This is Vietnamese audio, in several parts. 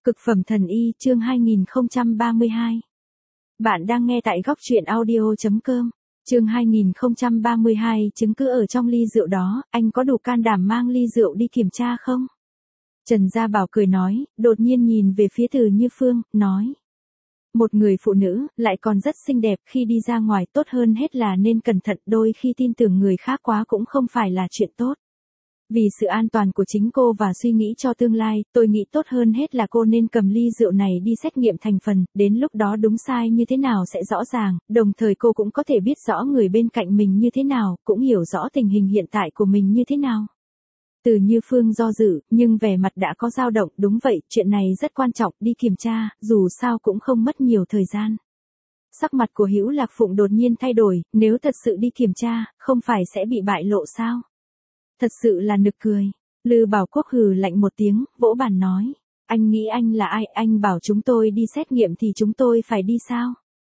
Cực phẩm thần y chương 2032. Bạn đang nghe tại góc truyện audio.com. Chương 2032 chứng cứ ở trong ly rượu đó, anh có đủ can đảm mang ly rượu đi kiểm tra không? Trần Gia Bảo cười nói, đột nhiên nhìn về phía Từ Như Phương, nói. Một người phụ nữ, lại còn rất xinh đẹp, khi đi ra ngoài tốt hơn hết là nên cẩn thận, đôi khi tin tưởng người khác quá cũng không phải là chuyện tốt. Vì sự an toàn của chính cô và suy nghĩ cho tương lai, tôi nghĩ tốt hơn hết là cô nên cầm ly rượu này đi xét nghiệm thành phần, đến lúc đó đúng sai như thế nào sẽ rõ ràng, đồng thời cô cũng có thể biết rõ người bên cạnh mình như thế nào, cũng hiểu rõ tình hình hiện tại của mình như thế nào. Từ Như Phương do dự, nhưng vẻ mặt đã có dao động, đúng vậy, chuyện này rất quan trọng, đi kiểm tra, dù sao cũng không mất nhiều thời gian. Sắc mặt của Hữu Lạc Phụng đột nhiên thay đổi, nếu thật sự đi kiểm tra, không phải sẽ bị bại lộ sao? Thật sự là nực cười. Lư Bảo Quốc hừ lạnh một tiếng, vỗ bàn nói. Anh nghĩ anh là ai, anh bảo chúng tôi đi xét nghiệm thì chúng tôi phải đi sao?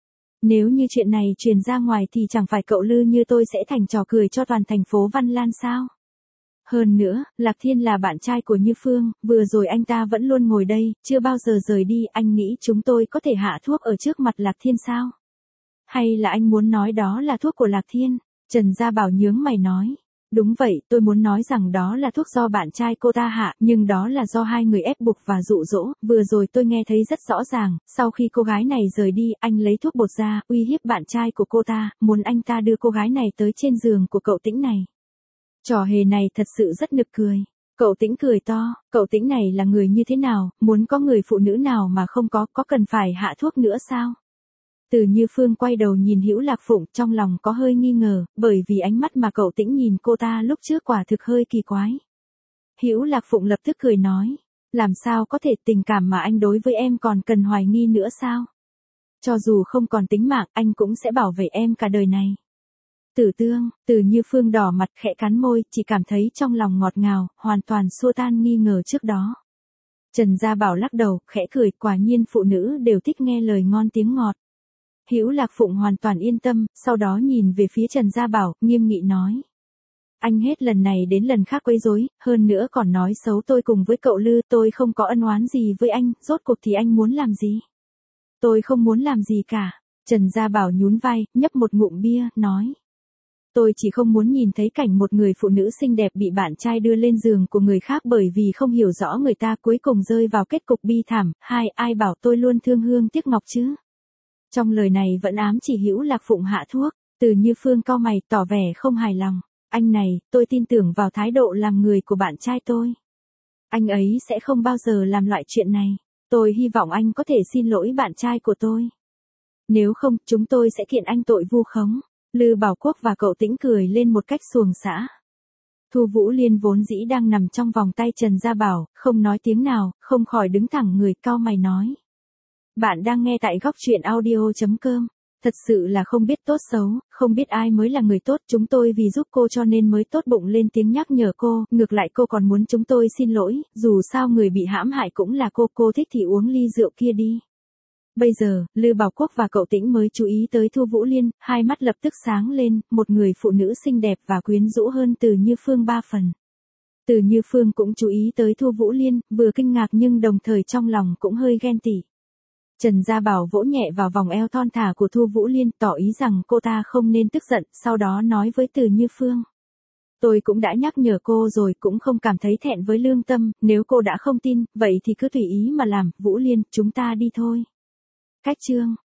Nếu như chuyện này truyền ra ngoài thì chẳng phải cậu Lư như tôi sẽ thành trò cười cho toàn thành phố Văn Lan sao? Hơn nữa, Lạc Thiên là bạn trai của Như Phương, vừa rồi anh ta vẫn luôn ngồi đây, chưa bao giờ rời đi, anh nghĩ chúng tôi có thể hạ thuốc ở trước mặt Lạc Thiên sao? Hay là anh muốn nói đó là thuốc của Lạc Thiên? Trần Gia Bảo nhướng mày nói. Đúng vậy, tôi muốn nói rằng đó là thuốc do bạn trai cô ta hạ, nhưng đó là do hai người ép buộc và dụ dỗ, vừa rồi tôi nghe thấy rất rõ ràng, sau khi cô gái này rời đi, anh lấy thuốc bột ra, uy hiếp bạn trai của cô ta, muốn anh ta đưa cô gái này tới trên giường của cậu Tĩnh này. Trò hề này thật sự rất nực cười. Cậu Tĩnh cười to, cậu Tĩnh này là người như thế nào, muốn có người phụ nữ nào mà không có cần phải hạ thuốc nữa sao? Từ Như Phương quay đầu nhìn Hữu Lạc Phụng, trong lòng có hơi nghi ngờ, bởi vì ánh mắt mà cậu Tĩnh nhìn cô ta lúc trước quả thực hơi kỳ quái. Hữu Lạc Phụng lập tức cười nói, làm sao có thể, tình cảm mà anh đối với em còn cần hoài nghi nữa sao? Cho dù không còn tính mạng, anh cũng sẽ bảo vệ em cả đời này. Tử Tương, Từ Như Phương đỏ mặt khẽ cắn môi, chỉ cảm thấy trong lòng ngọt ngào, hoàn toàn xua tan nghi ngờ trước đó. Trần Gia Bảo lắc đầu, khẽ cười, quả nhiên phụ nữ đều thích nghe lời ngon tiếng ngọt. Hữu Lạc Phụng hoàn toàn yên tâm, sau đó nhìn về phía Trần Gia Bảo, nghiêm nghị nói. Anh hết lần này đến lần khác quấy rối, hơn nữa còn nói xấu tôi cùng với cậu Lư, tôi không có ân oán gì với anh, rốt cuộc thì anh muốn làm gì? Tôi không muốn làm gì cả. Trần Gia Bảo nhún vai, nhấp một ngụm bia, nói. Tôi chỉ không muốn nhìn thấy cảnh một người phụ nữ xinh đẹp bị bạn trai đưa lên giường của người khác bởi vì không hiểu rõ người ta cuối cùng rơi vào kết cục bi thảm. Ai bảo tôi luôn thương hương tiếc ngọc chứ? Trong lời này vẫn ám chỉ Hữu Lạc Phụng hạ thuốc. Từ Như Phương cau mày tỏ vẻ không hài lòng. Anh này, tôi tin tưởng vào thái độ làm người của bạn trai tôi. Anh ấy sẽ không bao giờ làm loại chuyện này. Tôi hy vọng anh có thể xin lỗi bạn trai của tôi. Nếu không, chúng tôi sẽ kiện anh tội vu khống. Lư Bảo Quốc và cậu Tĩnh cười lên một cách xuồng xã. Thu Vũ Liên vốn dĩ đang nằm trong vòng tay Trần Gia Bảo, không nói tiếng nào, không khỏi đứng thẳng người, cau mày nói. Bạn đang nghe tại góc truyện audio.com. Thật sự là không biết tốt xấu, không biết ai mới là người tốt, chúng tôi vì giúp cô cho nên mới tốt bụng lên tiếng nhắc nhở cô, ngược lại cô còn muốn chúng tôi xin lỗi, dù sao người bị hãm hại cũng là cô thích thì uống ly rượu kia đi. Bây giờ, Lư Bảo Quốc và cậu Tĩnh mới chú ý tới Thu Vũ Liên, hai mắt lập tức sáng lên, một người phụ nữ xinh đẹp và quyến rũ hơn Từ Như Phương 3 phần. Từ Như Phương cũng chú ý tới Thu Vũ Liên, vừa kinh ngạc nhưng đồng thời trong lòng cũng hơi ghen tị. Trần Gia Bảo vỗ nhẹ vào vòng eo thon thả của Thu Vũ Liên, tỏ ý rằng cô ta không nên tức giận, sau đó nói với Từ Như Phương. Tôi cũng đã nhắc nhở cô rồi, cũng không cảm thấy thẹn với lương tâm, nếu cô đã không tin, vậy thì cứ tùy ý mà làm, Vũ Liên, chúng ta đi thôi. Cách chương